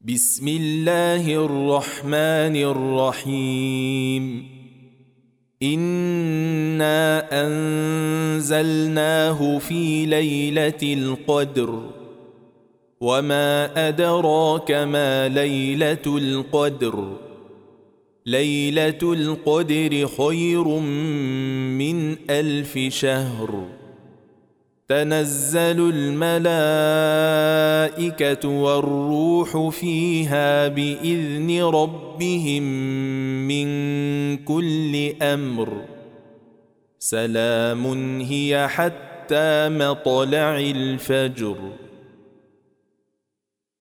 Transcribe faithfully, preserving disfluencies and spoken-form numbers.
بسم الله الرحمن الرحيم. إنا أنزلناه في ليلة القدر، وما أدراك ما ليلة القدر. ليلة القدر خير من ألف شهر. تنزل الملائكة والروح فيها بإذن ربهم من كل أمر. سلام هي حتى مطلع الفجر.